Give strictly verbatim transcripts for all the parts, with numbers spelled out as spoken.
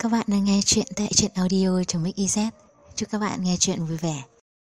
các bạn đang nghe chuyện tại truyện audio.mix.iz. Chúc các bạn nghe chuyện vui vẻ.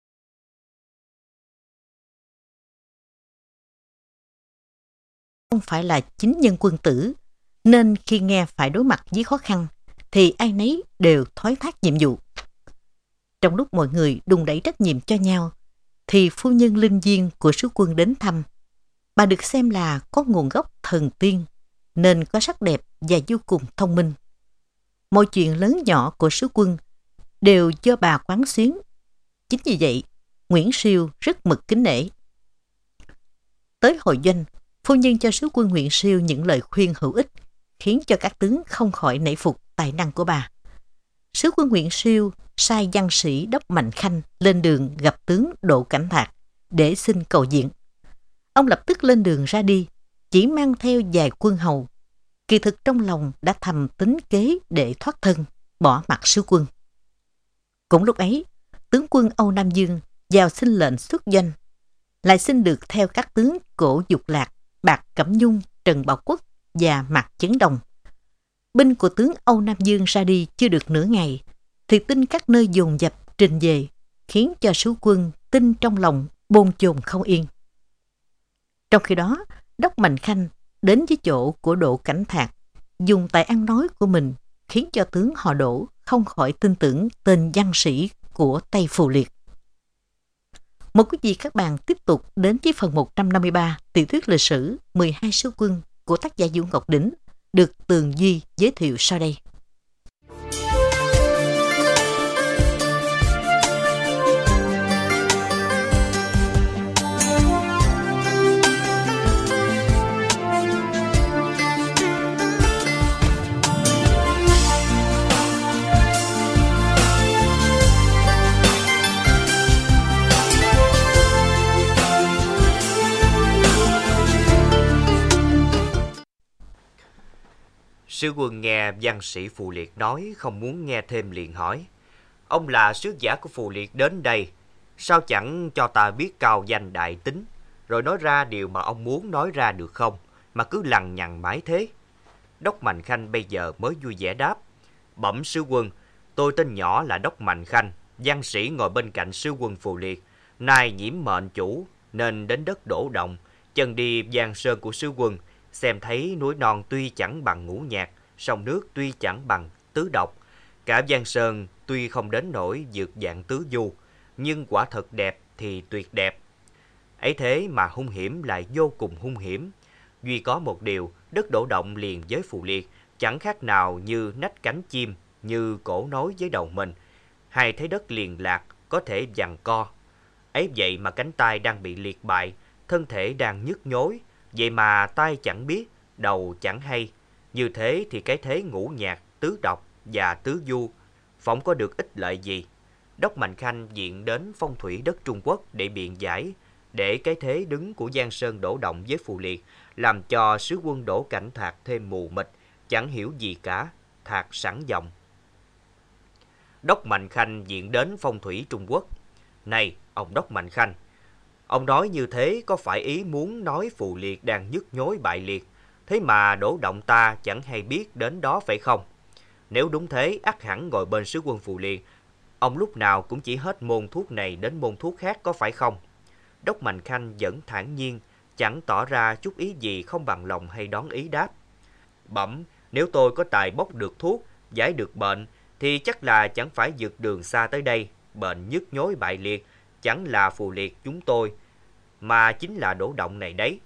Không phải là chính nhân quân tử, nên khi nghe phải đối mặt với khó khăn, thì ai nấy đều thoái thác nhiệm vụ. Trong lúc mọi người đùn đẩy trách nhiệm cho nhau, thì phu nhân linh duyên của sứ quân đến thăm. Bà được xem là có nguồn gốc thần tiên, nên có sắc đẹp và vô cùng thông minh. Mọi chuyện lớn nhỏ của sứ quân đều do bà quán xuyến. Chính vì vậy, Nguyễn Siêu rất mực kính nể. Tới hội doanh, phu nhân cho sứ quân Nguyễn Siêu những lời khuyên hữu ích, khiến cho các tướng không khỏi nể phục tài năng của bà. Sứ quân Nguyễn Siêu sai văn sĩ Đốc Mạnh Khanh lên đường gặp tướng Đỗ Cảnh Thạc để xin cầu diện. Ông lập tức lên đường ra đi, chỉ mang theo vài quân hầu. Kỳ thực trong lòng đã thầm tính kế để thoát thân, bỏ mặt sứ quân. Cũng lúc ấy, tướng quân Âu Nam Dương vào xin lệnh xuất doanh, lại xin được theo các tướng Cổ Dục Lạc, Bạc Cẩm Nhung, Trần Bảo Quốc và Mạc Chấn Đồng. Binh của tướng Âu Nam Dương ra đi chưa được nửa ngày, thì tin các nơi dồn dập trình về, khiến cho sứ quân tin trong lòng bồn chồn không yên. Trong khi đó, Đốc Mạnh Khanh đến với chỗ của Đỗ Cảnh Thạc, dùng tài ăn nói của mình khiến cho tướng họ Đỗ không khỏi tin tưởng tên văn sĩ của Tây Phù Liệt. Mời quý vị các bạn tiếp tục đến với phần một trăm năm mươi ba tiểu thuyết lịch sử mười hai sứ quân của tác giả Vũ Ngọc Đỉnh, được Tường Duy giới thiệu sau đây. Sứ quân nghe văn sĩ Phù Liệt nói không muốn nghe thêm, liền hỏi: ông là sứ giả của Phù Liệt đến đây, sao chẳng cho ta biết cao danh đại tính, rồi nói ra điều mà ông muốn nói ra được không, mà cứ lằng nhằng mãi thế? Đốc Mạnh Khanh bây giờ mới vui vẻ đáp: bẩm sứ quân, tôi tên nhỏ là Đốc Mạnh Khanh, văn sĩ ngồi bên cạnh sứ quân Phù Liệt, nay nhiễm mệnh chủ nên đến đất Đỗ Động, chân đi Giang Sơn của sứ quân, xem thấy núi non tuy chẳng bằng Ngũ Nhạc, sông nước tuy chẳng bằng Tứ Độc, cả Giang Sơn tuy không đến nỗi vượt dạng Tứ Du, nhưng quả thật đẹp thì tuyệt đẹp. Ấy thế mà hung hiểm lại vô cùng hung hiểm. Duy có một điều, đất Đỗ Động liền với Phù Liệt chẳng khác nào như nách cánh chim, như cổ nối với đầu mình. Hai thấy đất liền lạc, có thể giằng co. Ấy vậy mà cánh tay đang bị liệt bại, thân thể đang nhức nhối, vậy mà tay chẳng biết, đầu chẳng hay. Như thế thì cái thế Ngũ Nhạc, Tứ Độc và Tứ Du phỏng có được ích lợi gì? Đốc Mạnh Khanh viện đến phong thủy đất Trung Quốc để biện giải, để cái thế đứng của Giang Sơn Đỗ Động với Phù Liệt làm cho sứ quân Đỗ Cảnh Thạc thêm mù mịt, chẳng hiểu gì cả. Thạc sẵn giọng: Đốc Mạnh Khanh viện đến phong thủy Trung Quốc. Này ông Đốc Mạnh Khanh, ông nói như thế có phải ý muốn nói Phù Liệt đang nhức nhối bại liệt, thế mà Đỗ Động ta chẳng hay biết đến đó phải không? Nếu đúng thế, ắt hẳn ngồi bên sứ quân Phù Liệt, ông lúc nào cũng chỉ hết môn thuốc này đến môn thuốc khác, có phải không? Đốc Mạnh Khanh vẫn thản nhiên, chẳng tỏ ra chút ý gì không bằng lòng hay đón ý đáp: bẩm, nếu tôi có tài bốc được thuốc, giải được bệnh, thì chắc là chẳng phải vượt đường xa tới đây. Bệnh nhức nhối bại liệt chẳng là Phù Liệt chúng tôi, mà chính là Đỗ Động này đấy.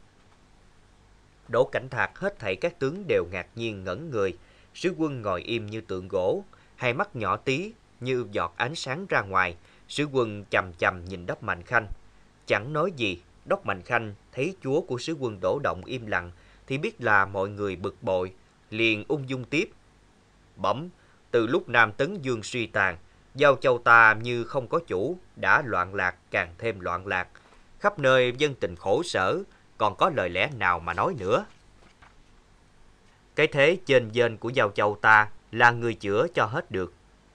Đỗ Cảnh Thạc hết thảy các tướng đều ngạc nhiên ngẩn người. Sứ quân ngồi im như tượng gỗ, hai mắt nhỏ tí như giọt ánh sáng ra ngoài. Sứ quân chằm chằm nhìn Đốc Mạnh Khanh, chẳng nói gì. Đốc Mạnh Khanh thấy chúa của sứ quân Đỗ Động im lặng thì biết là mọi người bực bội, liền ung dung tiếp: bẩm, từ lúc Nam Tấn Dương suy tàn, Giao Châu ta như không có chủ, đã loạn lạc càng thêm loạn lạc, khắp nơi dân tình khổ sở, còn có lời lẽ nào mà nói nữa? Cái thế trên dên của Giao Châu ta là người chữa cho hết được.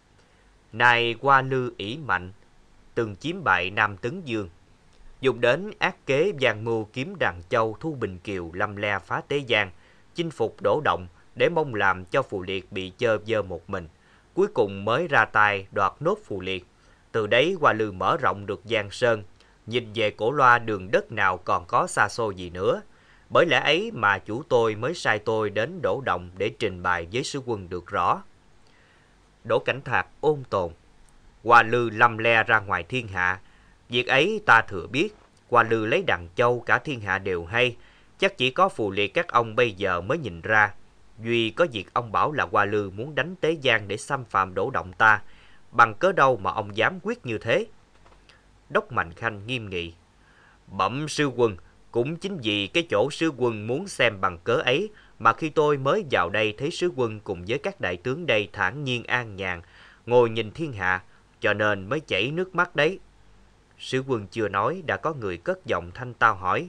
Nay Hoa Lư ỷ mạnh, từng chiếm bại Nam Tấn Dương, dùng đến ác kế gian mưu kiếm Đàn Châu thu Bình Kiều, lâm le phá Tế Giang, chinh phục Đỗ Động để mong làm cho Phù Liệt bị chơ vơ một mình. cuối cùng mới ra tay đoạt nốt Phù Liệt. Từ đấy Hoa Lư mở rộng được Giang Sơn, nhìn về cổ loa đường đất nào còn có xa xôi gì nữa. Bởi lẽ ấy mà chủ tôi mới sai tôi đến Đỗ Động để trình bày với sứ quân được rõ. Đỗ Cảnh Thạc ôn tồn: Hoa Lư lăm le ra ngoài thiên hạ. Việc ấy ta thừa biết. Hoa Lư lấy Đằng Châu cả thiên hạ đều hay. Chắc chỉ có Phù Liệt các ông bây giờ mới nhìn ra. Duy có việc ông bảo là Hoa Lư muốn đánh Tế Giang để xâm phạm Đỗ Động ta. Bằng cớ đâu mà ông dám quyết như thế? Đốc Mạnh Khanh nghiêm nghị: Bẩm sư quân, cũng chính vì cái chỗ sứ quân muốn xem bằng cớ ấy mà khi tôi mới vào đây thấy sứ quân cùng với các đại tướng đây thản nhiên an nhàn, ngồi nhìn thiên hạ, cho nên mới chảy nước mắt đấy. Sứ quân chưa nói đã có người cất giọng thanh tao hỏi: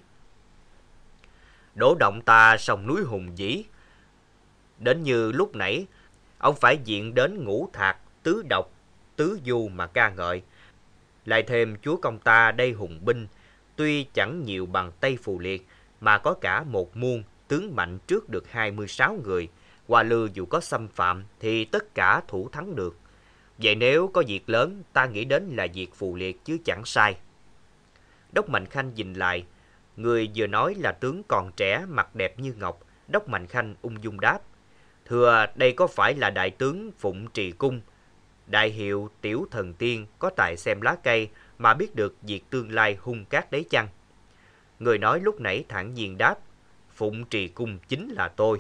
Đỗ Động ta sông núi hùng vĩ, đến như lúc nãy ông phải diện đến Ngũ Thạc, Tứ Độc, Tứ Du mà ca ngợi. Lại thêm chúa công ta đây hùng binh, tuy chẳng nhiều bằng Tây Phù Liệt, mà có cả một muôn tướng mạnh trước được hai mươi sáu người. Hoa Lư dù có xâm phạm thì tất cả thủ thắng được. Vậy nếu có việc lớn, ta nghĩ đến là việc Phù Liệt chứ chẳng sai. Đốc Mạnh Khanh nhìn lại, người vừa nói là tướng còn trẻ, mặt đẹp như ngọc. Đốc Mạnh Khanh ung dung đáp: Thưa, đây có phải là đại tướng Phụng Trì Cung, đại hiệu Tiểu Thần Tiên, có tài xem lá cây mà biết được việc tương lai hung cát đấy chăng? Người nói lúc nãy thản nhiên đáp: Phụng Trì Cung chính là tôi.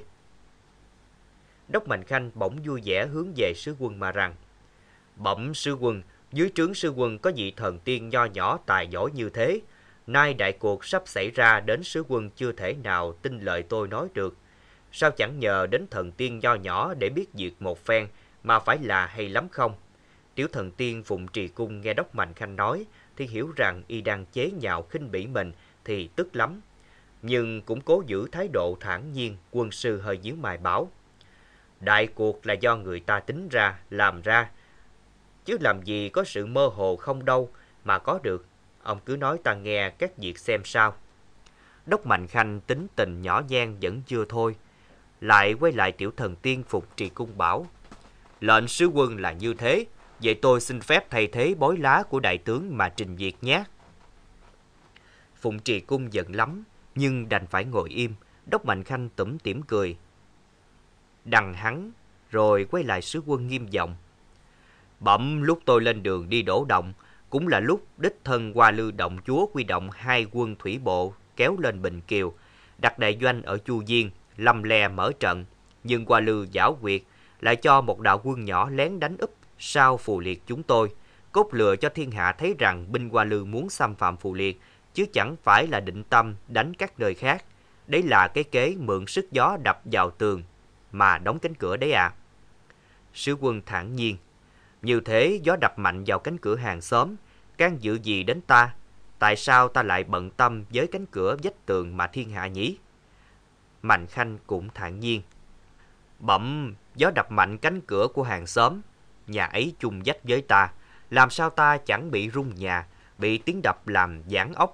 Đốc Mạnh Khanh bỗng vui vẻ hướng về sứ quân mà rằng: Bẩm sứ quân, dưới trướng sứ quân có vị thần tiên nho nhỏ tài giỏi như thế. Nay đại cuộc sắp xảy ra, đến sứ quân chưa thể nào tin lời tôi nói được. Sao chẳng nhờ đến thần tiên nho nhỏ để biết việc một phen, mà phải là hay lắm không? Tiểu thần tiên Phụng Trì Cung nghe Đốc Mạnh Khanh nói thì hiểu rằng y đang chế nhạo khinh bỉ mình thì tức lắm, nhưng cũng cố giữ thái độ thản nhiên. Quân sư hơi nhíu mày bảo: Đại cuộc là do người ta tính ra, làm ra, chứ làm gì có sự mơ hồ không đâu mà có được. Ông cứ nói ta nghe các việc xem sao. Đốc Mạnh Khanh tính tình nhỏ nhen vẫn chưa thôi, lại quay lại tiểu thần tiên Phục Trì Cung bảo: Lệnh sứ quân là như thế, vậy tôi xin phép thay thế bói lá của đại tướng mà trình việc nhé. Phụng Trì Cung giận lắm, nhưng đành phải ngồi im. Đốc Mạnh Khanh tủm tỉm cười, đằng hắn, rồi quay lại sứ quân nghiêm giọng: Bẩm lúc tôi lên đường đi Đỗ Động, cũng là lúc đích thân Hoa Lư động chúa quy động hai quân thủy bộ kéo lên Bình Kiều, đặt đại doanh ở Chu Diên, lăm le mở trận. Nhưng Hoa Lư giảo quyệt, lại cho một đạo quân nhỏ lén đánh úp sau Phù Liệt chúng tôi, cốt lừa cho thiên hạ thấy rằng binh Hoa Lư muốn xâm phạm Phù Liệt, chứ chẳng phải là định tâm đánh các nơi khác. Đấy là cái kế mượn sức gió đập vào tường mà đóng cánh cửa đấy à. Sứ quân thản nhiên: Như thế gió đập mạnh vào cánh cửa hàng xóm, can dự gì đến ta? Tại sao ta lại bận tâm với cánh cửa vách tường mà thiên hạ nhỉ? Mạnh Khanh cũng thản nhiên: Bẩm, gió đập mạnh cánh cửa của hàng xóm, nhà ấy chung vách với ta, làm sao ta chẳng bị rung nhà, bị tiếng đập làm giãn ốc.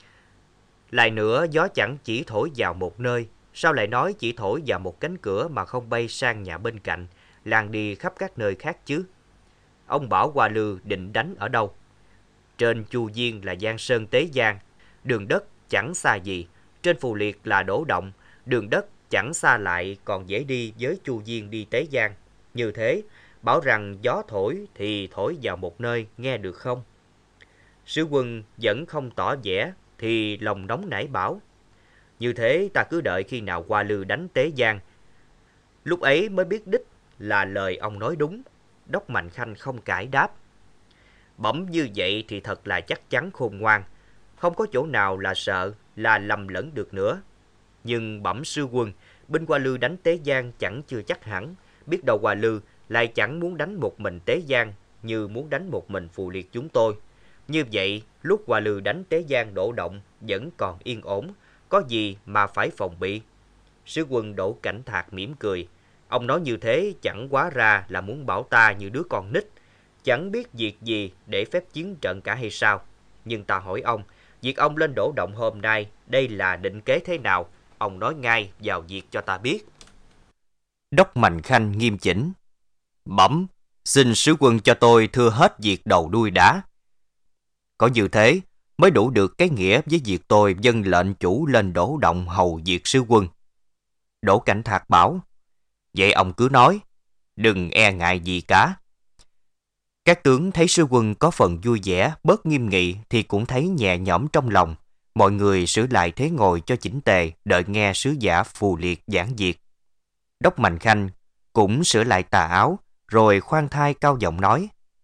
Lại nữa, gió chẳng chỉ thổi vào một nơi, sao lại nói chỉ thổi vào một cánh cửa mà không bay sang nhà bên cạnh, lan đi khắp các nơi khác chứ? Ông bảo Hoa Lư định đánh ở đâu? Trên Chu Diên là Giang Sơn Tế Giang, đường đất chẳng xa gì. Trên Phù Liệt là Đỗ Động, đường đất chẳng xa lại, còn dễ đi với Chu Diên đi Tế Giang. Như thế, bảo rằng gió thổi thì thổi vào một nơi, nghe được không? Sứ quân vẫn không tỏ vẻ, thì lòng nóng nảy bảo: Như thế ta cứ đợi khi nào Hoa Lư đánh Tế Giang, lúc ấy mới biết đích là lời ông nói đúng. Đốc Mạnh Khanh không cãi đáp: Bẩm như vậy thì thật là chắc chắn khôn ngoan, không có chỗ nào là sợ, là lầm lẫn được nữa. Nhưng bẩm sư quân, binh Hoa Lư đánh Tế Giang chẳng chưa chắc hẳn, biết đâu Hoa Lư lại chẳng muốn đánh một mình Tế Giang như muốn đánh một mình Phù Liệt chúng tôi. Như vậy, lúc Hoa Lư đánh Tế Giang Đỗ Động vẫn còn yên ổn, có gì mà phải phòng bị. Sứ quân Đỗ Cảnh Thạc mỉm cười: Ông nói như thế chẳng quá ra là muốn bảo ta như đứa con nít, chẳng biết việc gì để phép chiến trận cả hay sao? Nhưng ta hỏi ông, việc ông lên Đỗ Động hôm nay, đây là định kế thế nào? Ông nói ngay vào việc cho ta biết. Đốc Mạnh Khanh nghiêm chỉnh: Bẩm, Xin sứ quân cho tôi thưa hết việc đầu đuôi đã. Có như thế mới đủ được cái nghĩa với việc tôi dâng lệnh chủ lên Đỗ Động hầu việc sứ quân. Đỗ Cảnh Thạc bảo, vậy ông cứ nói, đừng e ngại gì cả. Các tướng thấy sứ quân có phần vui vẻ, bớt nghiêm nghị thì cũng thấy nhẹ nhõm trong lòng. Mọi người sửa lại thế ngồi cho chỉnh tề, đợi nghe sứ giả Phù Liệt giảng việc. Đốc Mạnh Khanh cũng sửa lại tà áo, rồi khoan thai cao giọng nói.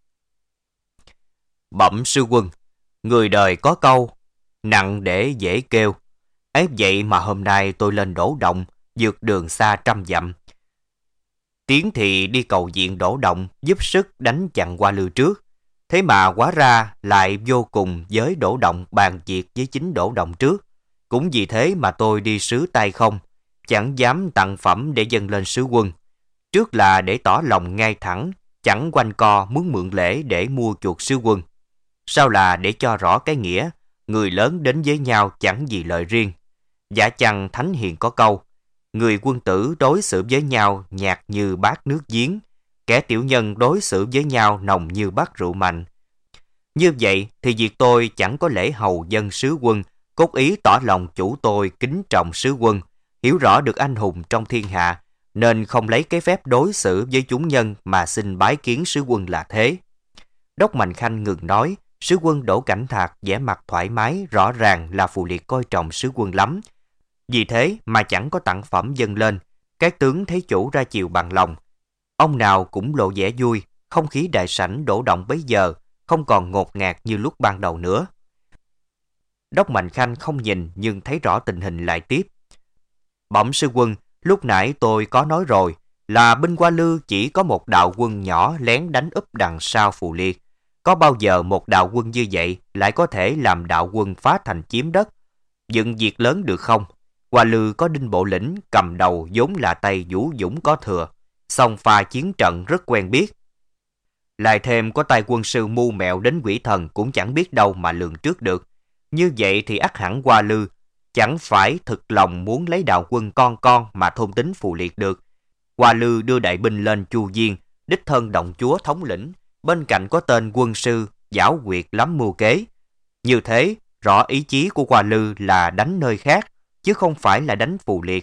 Bẩm sư quân, người đời có câu, nặng để dễ kêu. Ấy vậy mà hôm nay tôi lên Đỗ Động, vượt đường xa trăm dặm. Tiến thì đi cầu viện Đỗ Động, giúp sức đánh chặn Hoa Lư trước. Thế mà hóa ra lại vô cùng với Đỗ Động bàn việc với chính Đỗ Động trước. Cũng vì thế mà tôi đi sứ tay không, chẳng dám tặng phẩm để dâng lên sứ quân. Trước là để tỏ lòng ngay thẳng, chẳng quanh co muốn mượn lễ để mua chuộc sứ quân. Sau là để cho rõ cái nghĩa, người lớn đến với nhau chẳng vì lợi riêng. Dạ chăng thánh hiền có câu, người quân tử đối xử với nhau nhạt như bát nước giếng, kẻ tiểu nhân đối xử với nhau nồng như bát rượu mạnh. Như vậy thì việc tôi chẳng có lễ hầu dân sứ quân, cốt ý tỏ lòng chủ tôi kính trọng sứ quân, hiểu rõ được anh hùng trong thiên hạ, nên không lấy cái phép đối xử với chúng nhân mà xin bái kiến sứ quân là thế. Đốc Mạnh Khanh ngừng nói, sứ quân Đỗ Cảnh Thạc vẻ mặt thoải mái, rõ ràng là Phù Liệt coi trọng sứ quân lắm. Vì thế mà chẳng có tặng phẩm dâng lên, các tướng thấy chủ ra chiều bằng lòng. Ông nào cũng lộ vẻ vui, không khí đại sảnh Đỗ Động bấy giờ không còn ngột ngạt như lúc ban đầu nữa. Đốc Mạnh Khanh không nhìn nhưng thấy rõ tình hình lại tiếp. Bẩm sư quân, lúc nãy tôi có nói rồi, là binh Hoa Lư chỉ có một đạo quân nhỏ lén đánh úp đằng sau Phù Liệt. Có bao giờ một đạo quân như vậy lại có thể làm đạo quân phá thành chiếm đất, dựng việc lớn được không? Hoa Lư có Đinh Bộ Lĩnh cầm đầu vốn là tay vũ dũng có thừa, song pha chiến trận rất quen biết. Lại thêm có tay quân sư mưu mẹo đến quỷ thần cũng chẳng biết đâu mà lường trước được. Như vậy thì ắt hẳn Hoa Lư chẳng phải thực lòng muốn lấy đạo quân con con mà thôn tính Phù Liệt được. Hoa Lư đưa đại binh lên Chu Diên, đích thân động chúa thống lĩnh, bên cạnh có tên quân sư giảo quyệt lắm mưu kế. Như thế, rõ ý chí của Hoa Lư là đánh nơi khác, chứ không phải là đánh Phù Liệt.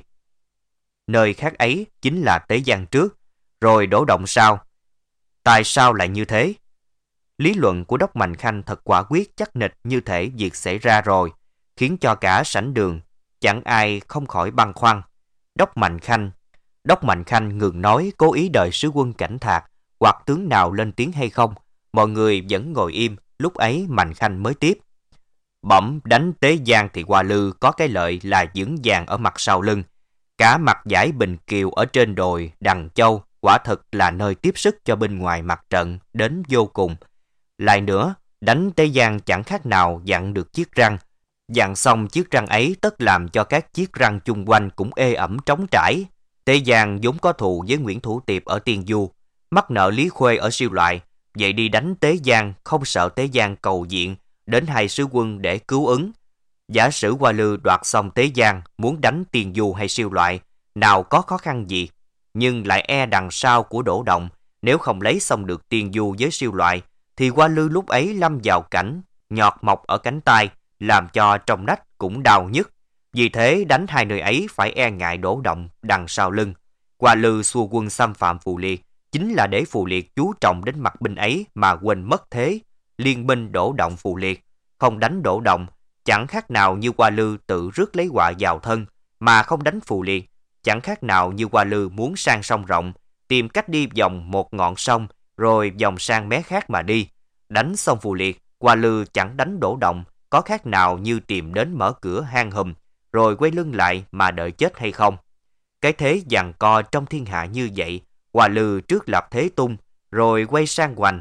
Nơi khác ấy chính là Tế Giang trước, rồi Đỗ Động sau. Tại sao lại như thế? Lý luận của Đốc Mạnh Khanh thật quả quyết chắc nịch như thể việc xảy ra rồi, khiến cho cả sảnh đường chẳng ai không khỏi băn khoăn. Đốc Mạnh Khanh Đốc Mạnh Khanh ngừng nói, cố ý đợi sứ quân Cảnh Thạc hoặc tướng nào lên tiếng hay không. Mọi người vẫn ngồi im, lúc ấy Mạnh Khanh mới tiếp. Bẩm đánh Tế Giang thì Hoa Lư có cái lợi là vững vàng ở mặt sau lưng. Cả mặt dải Bình Kiều ở trên đồi Đằng Châu quả thực là nơi tiếp sức cho bên ngoài mặt trận đến vô cùng. Lại nữa, đánh Tế Giang chẳng khác nào dặn được chiếc răng. Dặn xong chiếc răng ấy tất làm cho các chiếc răng chung quanh cũng ê ẩm trống trải. Tế Giang vốn có thù với Nguyễn Thủ Tiệp ở Tiên Du, mắc nợ Lý Khuê ở Siêu Loại, vậy đi đánh Tế Giang không sợ Tế Giang cầu viện đến hai sứ quân để cứu ứng. Giả sử Hoa Lư đoạt xong Tế Giang muốn đánh Tiên Du hay Siêu Loại, nào có khó khăn gì, nhưng lại e đằng sau của Đỗ Động, nếu không lấy xong được Tiên Du với Siêu Loại, thì Hoa Lư lúc ấy lâm vào cảnh nhọt mọc ở cánh tay, làm cho trong nách cũng đau nhức. Vì thế đánh hai nơi ấy phải e ngại Đỗ Động đằng sau lưng. Hoa Lư xua quân xâm phạm Phù Liệt chính là để Phù Liệt chú trọng đến mặt binh ấy mà quên mất thế. Liên binh Đỗ Động Phù Liệt, không đánh Đỗ Động chẳng khác nào như Hoa Lư tự rước lấy họa vào thân, mà không đánh Phù Liệt chẳng khác nào như Hoa Lư muốn sang sông rộng, tìm cách đi vòng một ngọn sông rồi vòng sang mé khác mà đi. Đánh xong Phù Liệt, Hoa Lư chẳng đánh Đỗ Động có khác nào như tìm đến mở cửa hang hùm rồi quay lưng lại mà đợi chết hay không? Cái thế giằng co trong thiên hạ như vậy, Hoa Lư trước lập thế tung rồi quay sang hoành,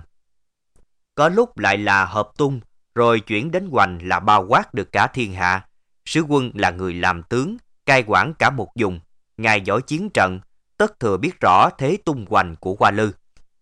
có lúc lại là hợp tung rồi chuyển đến hoành là bao quát được cả thiên hạ. Sứ quân là người làm tướng, cai quản cả một vùng, ngài giỏi chiến trận, tất thừa biết rõ thế tung hoành của Hoa Lư.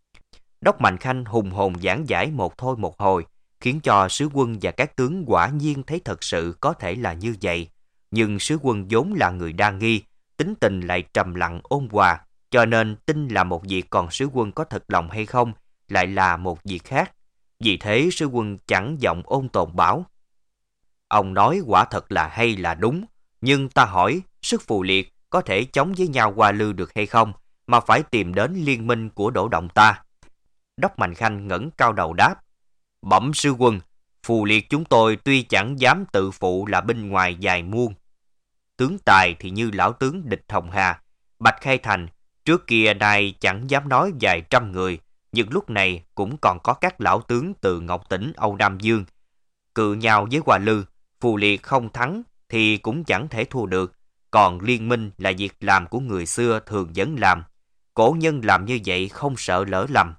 Đốc Mạnh Khanh hùng hồn giảng giải một thôi một hồi, khiến cho sứ quân và các tướng quả nhiên thấy thật sự có thể là như vậy. Nhưng sứ quân vốn là người đa nghi, tính tình lại trầm lặng ôn hòa, cho nên tin là một việc, còn sứ quân có thật lòng hay không lại là một việc khác. Vì thế sư quân chẳng giọng ôn tồn bảo: Ông nói quả thật là hay là đúng, nhưng ta hỏi, sức phù liệt có thể chống với nhau Hoa Lư được hay không, mà phải tìm đến liên minh của Đỗ Động ta? Đốc Mạnh Khanh ngẩng cao đầu đáp: Bẩm sư quân, phù liệt chúng tôi tuy chẳng dám tự phụ là binh ngoài dài muôn. Tướng tài thì như lão tướng Địch Hồng Hà, Bạch Khai Thành, trước kia nay chẳng dám nói vài trăm người, nhưng lúc này cũng còn có các lão tướng từ Ngọc Tỉnh, Âu Nam Dương. Cự nhau với Hoa Lư, phù liệt không thắng thì cũng chẳng thể thua được, còn liên minh là việc làm của người xưa thường vẫn làm. Cổ nhân làm như vậy không sợ lỡ lầm.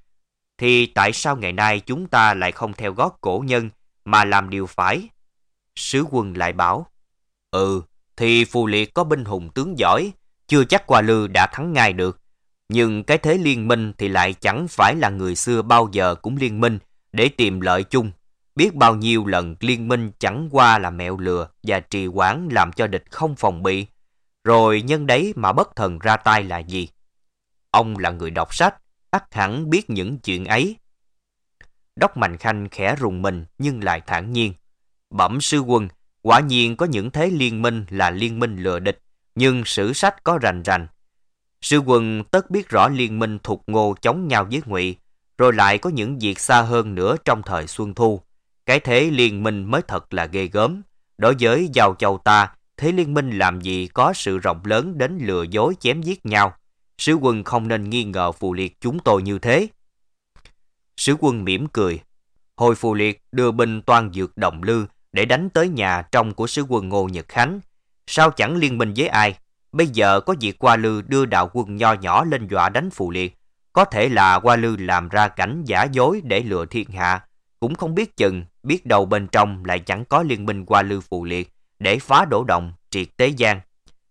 Thì tại sao ngày nay chúng ta lại không theo gót cổ nhân mà làm điều phải? Sứ quân lại bảo: Ừ, thì phù liệt có binh hùng tướng giỏi, chưa chắc Hoa Lư đã thắng ngay được. Nhưng cái thế liên minh thì lại chẳng phải là người xưa bao giờ cũng liên minh để tìm lợi chung. Biết bao nhiêu lần liên minh chẳng qua là mẹo lừa và trì hoãn làm cho địch không phòng bị. Rồi nhân đấy mà bất thần ra tay là gì? Ông là người đọc sách, ắt hẳn biết những chuyện ấy. Đốc Mạnh Khanh khẽ rùng mình nhưng lại thản nhiên: Bẩm sư quân, quả nhiên có những thế liên minh là liên minh lừa địch, nhưng sử sách có rành rành. Sư quân tất biết rõ liên minh Thục Ngô chống nhau với Ngụy, rồi lại có những việc xa hơn nữa trong thời Xuân Thu. Cái thế liên minh mới thật là ghê gớm. Đối với Giao Châu ta, thế liên minh làm gì có sự rộng lớn đến lừa dối chém giết nhau. Sứ quân không nên nghi ngờ phù liệt chúng tôi như thế. Sứ quân mỉm cười: Hồi phù liệt đưa binh toan dược Đồng Lư để đánh tới nhà trong của sứ quân Ngô Nhật Khánh, sao chẳng liên minh với ai? Bây giờ có việc Hoa Lư đưa đạo quân nho nhỏ lên dọa đánh phù liệt, có thể là Hoa Lư làm ra cảnh giả dối để lừa thiên hạ, cũng không biết chừng, biết đâu bên trong lại chẳng có liên minh Hoa Lư phù liệt để phá Đỗ Động, triệt Tế Giang.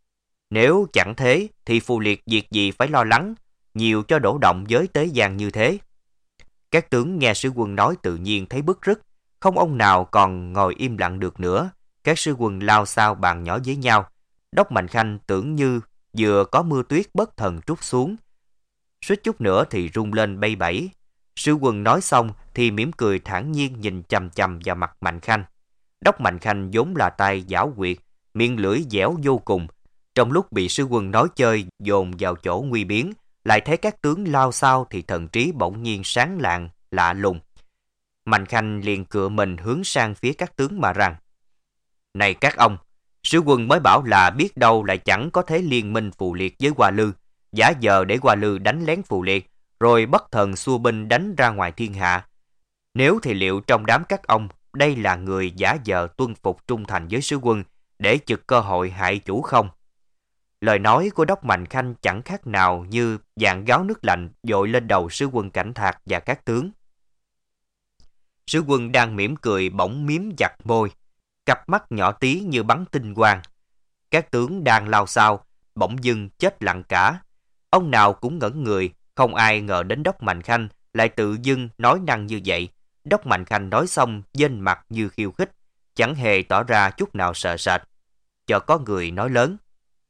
Nếu chẳng thế thì phù liệt việc gì phải lo lắng nhiều cho Đỗ Động với Tế Giang như thế? Các tướng nghe sứ quân nói tự nhiên thấy bức rứt, không ông nào còn ngồi im lặng được nữa. Các sứ quân lao xao bàn nhỏ với nhau. Đốc Mạnh Khanh tưởng như vừa có mưa tuyết bất thần trút xuống, suýt chút nữa thì rung lên bay bẩy. Sứ quân nói xong thì mỉm cười thản nhiên nhìn chằm chằm vào mặt Mạnh Khanh. Đốc Mạnh Khanh vốn là tay giảo quyệt, miệng lưỡi dẻo vô cùng. Trong lúc bị sứ quân nói chơi dồn vào chỗ nguy biến, lại thấy các tướng lao xao thì thần trí bỗng nhiên sáng lạng, lạ lùng. Mạnh Khanh liền cựa mình hướng sang phía các tướng mà rằng: Này các ông, sứ quân mới bảo là biết đâu lại chẳng có thế liên minh phù liệt với Hoa Lư, giả vờ để Hoa Lư đánh lén phù liệt, rồi bất thần xua binh đánh ra ngoài thiên hạ. Nếu thì liệu trong đám các ông, đây là người giả vờ tuân phục trung thành với sứ quân để chực cơ hội hại chủ không? Lời nói của Đốc Mạnh Khanh chẳng khác nào như dạn gáo nước lạnh dội lên đầu sứ quân Cảnh Thạc và các tướng. Sứ quân đang mỉm cười bỗng miếm chặt môi, cặp mắt nhỏ tí như bắn tinh quang. Các tướng đang lao xao, bỗng dưng chết lặng cả. Ông nào cũng ngẩn người, không ai ngờ đến Đốc Mạnh Khanh lại tự dưng nói năng như vậy. Đốc Mạnh Khanh nói xong vênh mặt như khiêu khích, chẳng hề tỏ ra chút nào sợ sệt. Chợt có người nói lớn: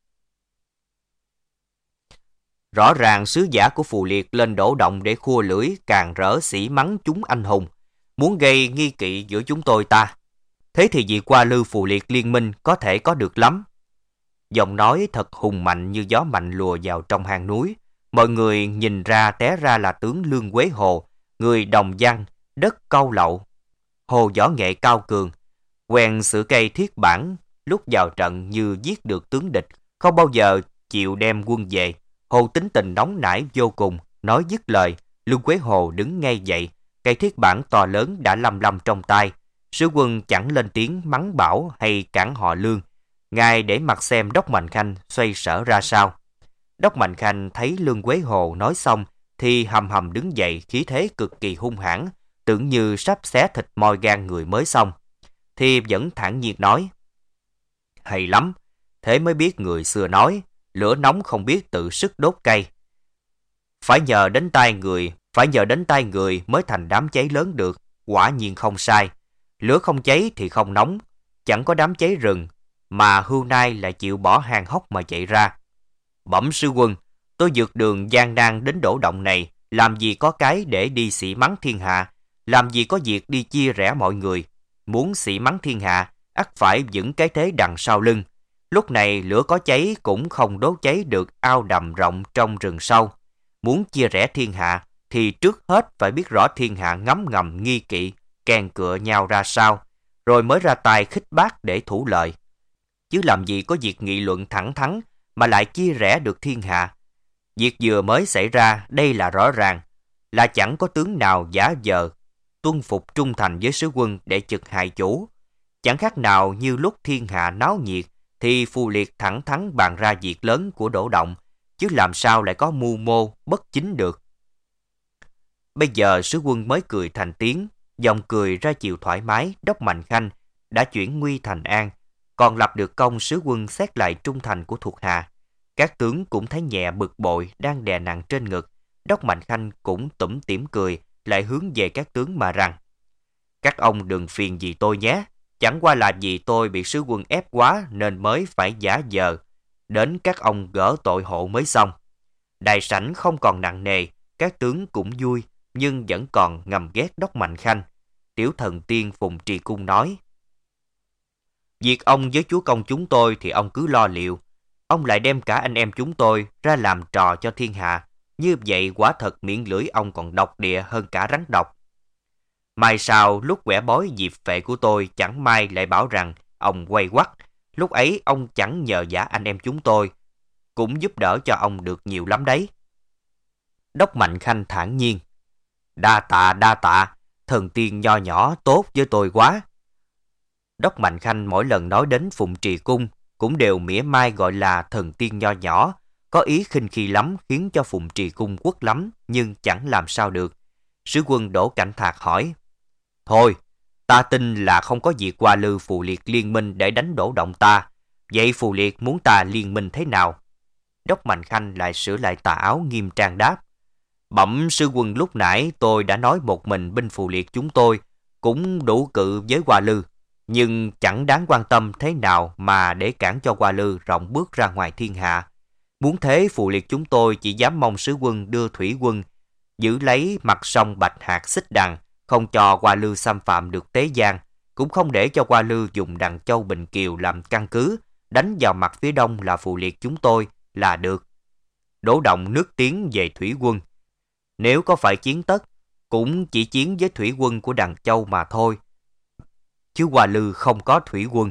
Rõ ràng sứ giả của phù liệt lên Đỗ Động để khua lưỡi càng rỡ sỉ mắng chúng anh hùng, muốn gây nghi kỵ giữa chúng tôi ta. Thế thì việc Hoa Lư phù liệt liên minh có thể có được lắm. Giọng nói thật hùng mạnh như gió mạnh lùa vào trong hang núi. Mọi người nhìn ra té ra là tướng Lương Quế Hồ, người Đồng Văn, đất Câu Lậu. Hồ võ nghệ cao cường, quen sử cây thiết bản, lúc vào trận như giết được tướng địch, không bao giờ chịu đem quân về. Hồ tính tình nóng nảy vô cùng, nói dứt lời, Lương Quế Hồ đứng ngay dậy, cây thiết bản to lớn đã lăm lăm trong tay. Sứ quân chẳng lên tiếng mắng bảo hay cản họ Lương, ngài để mặc xem Đốc Mạnh Khanh xoay sở ra sao. Đốc Mạnh Khanh thấy Lương Quế Hồ nói xong thì hầm hầm đứng dậy, khí thế cực kỳ hung hãn, tưởng như sắp xé thịt moi gan người mới xong. Thì vẫn thản nhiên nói: Hay lắm, thế mới biết người xưa nói, lửa nóng không biết tự sức đốt cây. Phải nhờ đến tay người, phải nhờ đến tay người mới thành đám cháy lớn được, quả nhiên không sai. Lửa không cháy thì không nóng, chẳng có đám cháy rừng, mà hưu nai lại chịu bỏ hang hốc mà chạy ra. Bẩm sư quân, tôi vượt đường gian nan đến Đỗ Động này, làm gì có cái để đi sỉ mắng thiên hạ, làm gì có việc đi chia rẽ mọi người. Muốn sỉ mắng thiên hạ, ắt phải vững cái thế đằng sau lưng. Lúc này lửa có cháy cũng không đốt cháy được ao đầm rộng trong rừng sâu. Muốn chia rẽ thiên hạ thì trước hết phải biết rõ thiên hạ ngấm ngầm nghi kỵ, kèn cựa nhau ra sao, rồi mới ra tay khích bác để thủ lợi. Chứ làm gì có việc nghị luận thẳng thắn mà lại chia rẽ được thiên hạ. Việc vừa mới xảy ra đây là rõ ràng, là chẳng có tướng nào giả vờ tuân phục trung thành với sứ quân để trực hại chủ. Chẳng khác nào như lúc thiên hạ náo nhiệt thì Phù Liệt thẳng thắn bàn ra việc lớn của Đỗ Động, chứ làm sao lại có mưu mô bất chính được. Bây giờ sứ quân mới cười thành tiếng, giọng cười ra chiều thoải mái. Đốc Mạnh Khanh đã chuyển nguy thành an, còn lập được công sứ quân xét lại trung thành của thuộc hạ. Các tướng cũng thấy nhẹ bực bội đang đè nặng trên ngực. Đốc Mạnh Khanh cũng tủm tỉm cười, lại hướng về các tướng mà rằng: các ông đừng phiền gì tôi nhé, chẳng qua là vì tôi bị sứ quân ép quá nên mới phải giả vờ đến các ông gỡ tội hộ mới xong. Đại sảnh không còn nặng nề, các tướng cũng vui, nhưng vẫn còn ngầm ghét Đốc Mạnh Khanh. Tiểu thần tiên Phùng Trì Cung nói: việc ông với chúa công chúng tôi thì ông cứ lo liệu, ông lại đem cả anh em chúng tôi ra làm trò cho thiên hạ, như vậy quả thật miệng lưỡi ông còn độc địa hơn cả rắn độc. Mai sau lúc quẻ bói diệp phệ của tôi chẳng may lại bảo rằng ông quay quắt, lúc ấy ông chẳng nhờ vả anh em chúng tôi, cũng giúp đỡ cho ông được nhiều lắm đấy. Đốc Mạnh Khanh thản nhiên: đa tạ đa tạ, thần tiên nho nhỏ tốt với tôi quá. Đốc Mạnh Khanh mỗi lần nói đến Phụng Trì Cung cũng đều mỉa mai gọi là thần tiên nho nhỏ, có ý khinh khi lắm, khiến cho Phụng Trì Cung quất lắm, nhưng chẳng làm sao được. Sứ quân Đỗ Cảnh Thạc hỏi: thôi, ta tin là không có việc Hoa Lư Phù Liệt liên minh để đánh Đỗ Động ta. Vậy Phù Liệt muốn ta liên minh thế nào? Đốc Mạnh Khanh lại sửa lại tà áo nghiêm trang đáp: bẩm sứ quân, lúc nãy tôi đã nói một mình binh Phù Liệt chúng tôi cũng đủ cự với Hoa Lư, nhưng chẳng đáng quan tâm thế nào mà để cản cho Hoa Lư rộng bước ra ngoài thiên hạ. Muốn thế Phù Liệt chúng tôi chỉ dám mong sứ quân đưa thủy quân giữ lấy mặt sông Bạch Hạc Xích Đằng, không cho Hoa Lư xâm phạm được Tế Giang, cũng không để cho Hoa Lư dùng Đằng Châu Bình Kiều làm căn cứ đánh vào mặt phía đông là Phù Liệt chúng tôi là được. Đỗ Động nước tiếng về thủy quân, nếu có phải chiến tất cũng chỉ chiến với thủy quân của Đằng Châu mà thôi, chứ Hoa Lư không có thủy quân.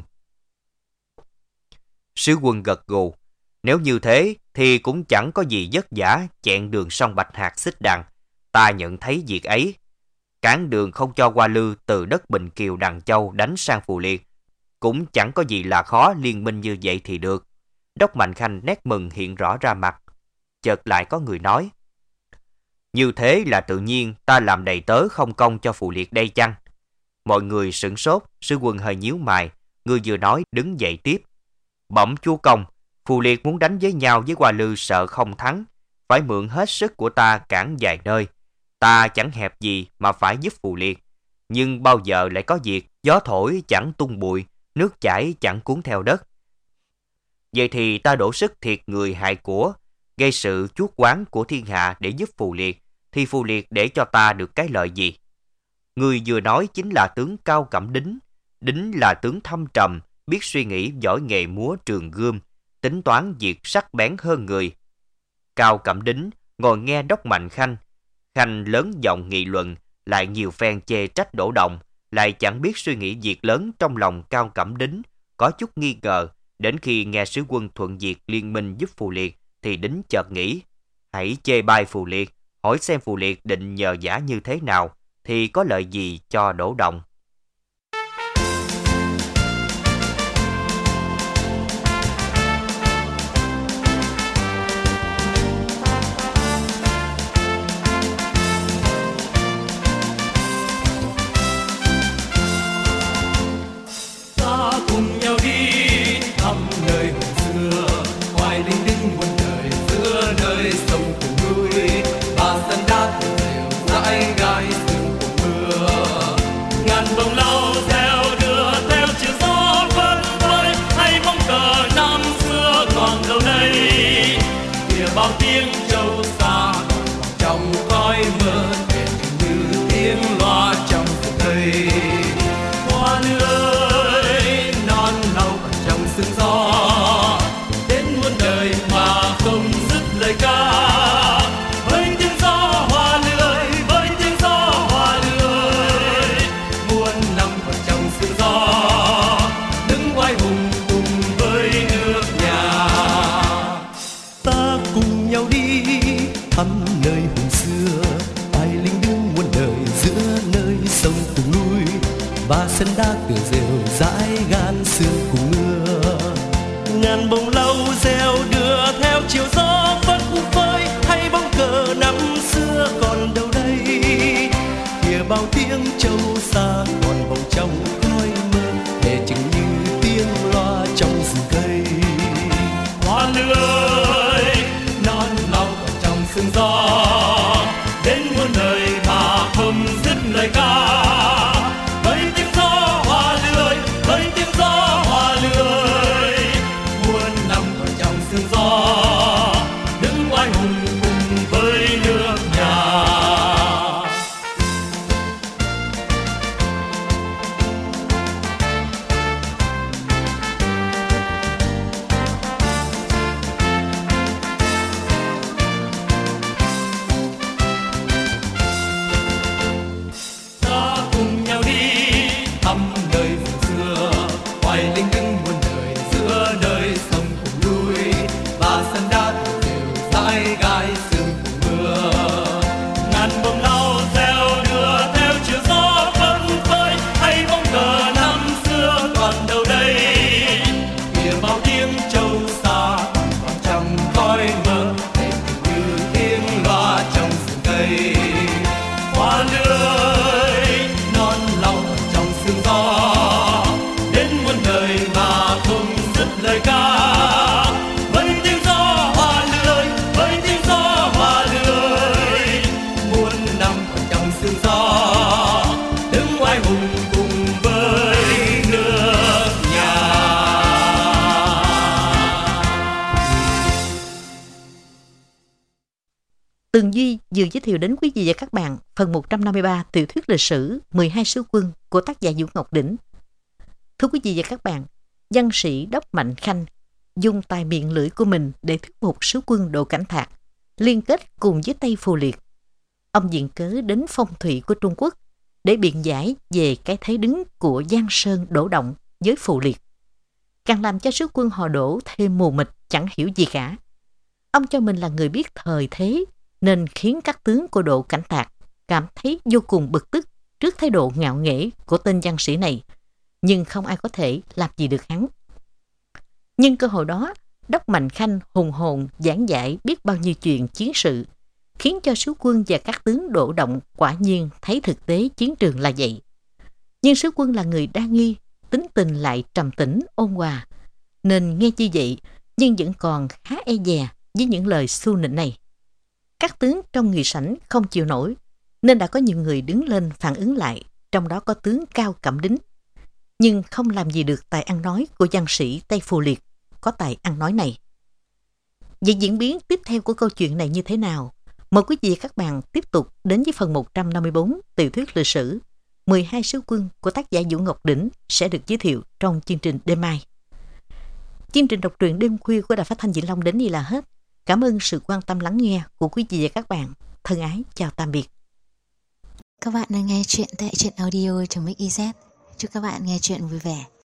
Sứ quân gật gù: nếu như thế thì cũng chẳng có gì vất vả chẹn đường sông Bạch Hạc Xích Đằng. Ta nhận thấy việc ấy, cản đường không cho Hoa Lư từ đất Bình Kiều Đằng Châu đánh sang Phù Liệt, cũng chẳng có gì là khó liên minh như vậy thì được. Đốc Mạnh Khanh nét mừng hiện rõ ra mặt. Chợt lại có người nói: như thế là tự nhiên ta làm đầy tớ không công cho Phù Liệt đây chăng? Mọi người sửng sốt. Sứ quân hơi nhíu mày, người vừa nói đứng dậy tiếp: bẩm chúa công, Phù Liệt muốn đánh với nhau với Hoa Lư sợ không thắng, phải mượn hết sức của ta cản vài nơi. Ta chẳng hẹp gì mà phải giúp Phù Liệt, nhưng bao giờ lại có việc gió thổi chẳng tung bụi, nước chảy chẳng cuốn theo đất. Vậy thì ta đổ sức thiệt người hại của, gây sự chuốc oán của thiên hạ để giúp Phù Liệt, thì Phù Liệt để cho ta được cái lợi gì? Người vừa nói chính là tướng Cao Cẩm Đính. Đính là tướng thâm trầm, biết suy nghĩ, giỏi nghề múa trường gươm, tính toán việc sắc bén hơn người. Cao Cẩm Đính ngồi nghe Đốc Mạnh Khanh Khanh lớn giọng nghị luận, lại nhiều phen chê trách Đỗ Động, lại chẳng biết suy nghĩ việc lớn trong lòng Cao Cẩm Đính, có chút nghi ngờ. Đến khi nghe sứ quân thuận việc liên minh giúp Phù Liệt thì Đính chợt nghĩ: hãy chê bai Phù Liệt, hỏi xem Phù Liệt định nhờ vả như thế nào thì có lợi gì cho Đỗ Động. Bao tiếng châu xa trong khói và sân đá tựa rêu dãi gan sương cùng mưa. Ngàn bông lau reo đưa theo chiều gió phất phới, hay bóng cờ năm xưa còn đâu đây. Kìa bao tiếng trâu xa còn vòng trong khói mơ, để chừng như tiếng loa trong rừng cây. Hoa lưới non lòng còn trong sương gió, đến muôn đời mà không dứt lời ca. Với tiếng gió hoa lưới, với tiếng gió hoa lưới, muôn năm còn trong sương gió, đứng oai hùng cùng với nước nhà. Tường Duy vừa giới thiệu đến quý vị và các bạn phần một trăm năm mươi ba tiểu thuyết lịch sử mười hai sứ quân của tác giả Vũ Ngọc Đỉnh. Thưa quý vị và các bạn, văn sĩ Đốc Mạnh Khanh dùng tài miệng lưỡi của mình để thuyết phục sứ quân Đỗ Cảnh Thạc liên kết cùng với Tây Phù Liệt. Ông viện cớ đến phong thủy của Trung Quốc để biện giải về cái thế đứng của Giang Sơn Đỗ Động với Phù Liệt, càng làm cho sứ quân họ Đỗ thêm mù mịt chẳng hiểu gì cả. Ông cho mình là người biết thời thế, nên khiến các tướng của Đỗ Cảnh Thạc cảm thấy vô cùng bực tức trước thái độ ngạo nghễ của tên văn sĩ này, nhưng không ai có thể làm gì được hắn. Nhưng cơ hội đó, Đốc Mạnh Khanh hùng hồn giảng giải biết bao nhiêu chuyện chiến sự, khiến cho sứ quân và các tướng Đỗ Động quả nhiên thấy thực tế chiến trường là vậy. Nhưng sứ quân là người đa nghi, tính tình lại trầm tĩnh ôn hòa, nên nghe như vậy nhưng vẫn còn khá e dè với những lời xu nịnh này. Các tướng trong nghị sảnh không chịu nổi, nên đã có nhiều người đứng lên phản ứng lại, trong đó có tướng Cao Cẩm Đính. Nhưng không làm gì được tài ăn nói của văn sĩ Tây Phù Liệt có tài ăn nói này. Vậy diễn biến tiếp theo của câu chuyện này như thế nào? Mời quý vị và các bạn tiếp tục đến với phần một trăm năm mươi bốn tiểu thuyết lịch sử mười hai sứ quân của tác giả Vũ Ngọc Đỉnh sẽ được giới thiệu trong chương trình đêm mai. Chương trình đọc truyện đêm khuya của Đài Phát thanh Vĩnh Long đến đây là hết. Cảm ơn sự quan tâm lắng nghe của quý vị và các bạn. Thân ái chào tạm biệt. Các bạn đang nghe chuyện tại truyện audio chấm ích i zét. Chúc các bạn nghe chuyện vui vẻ.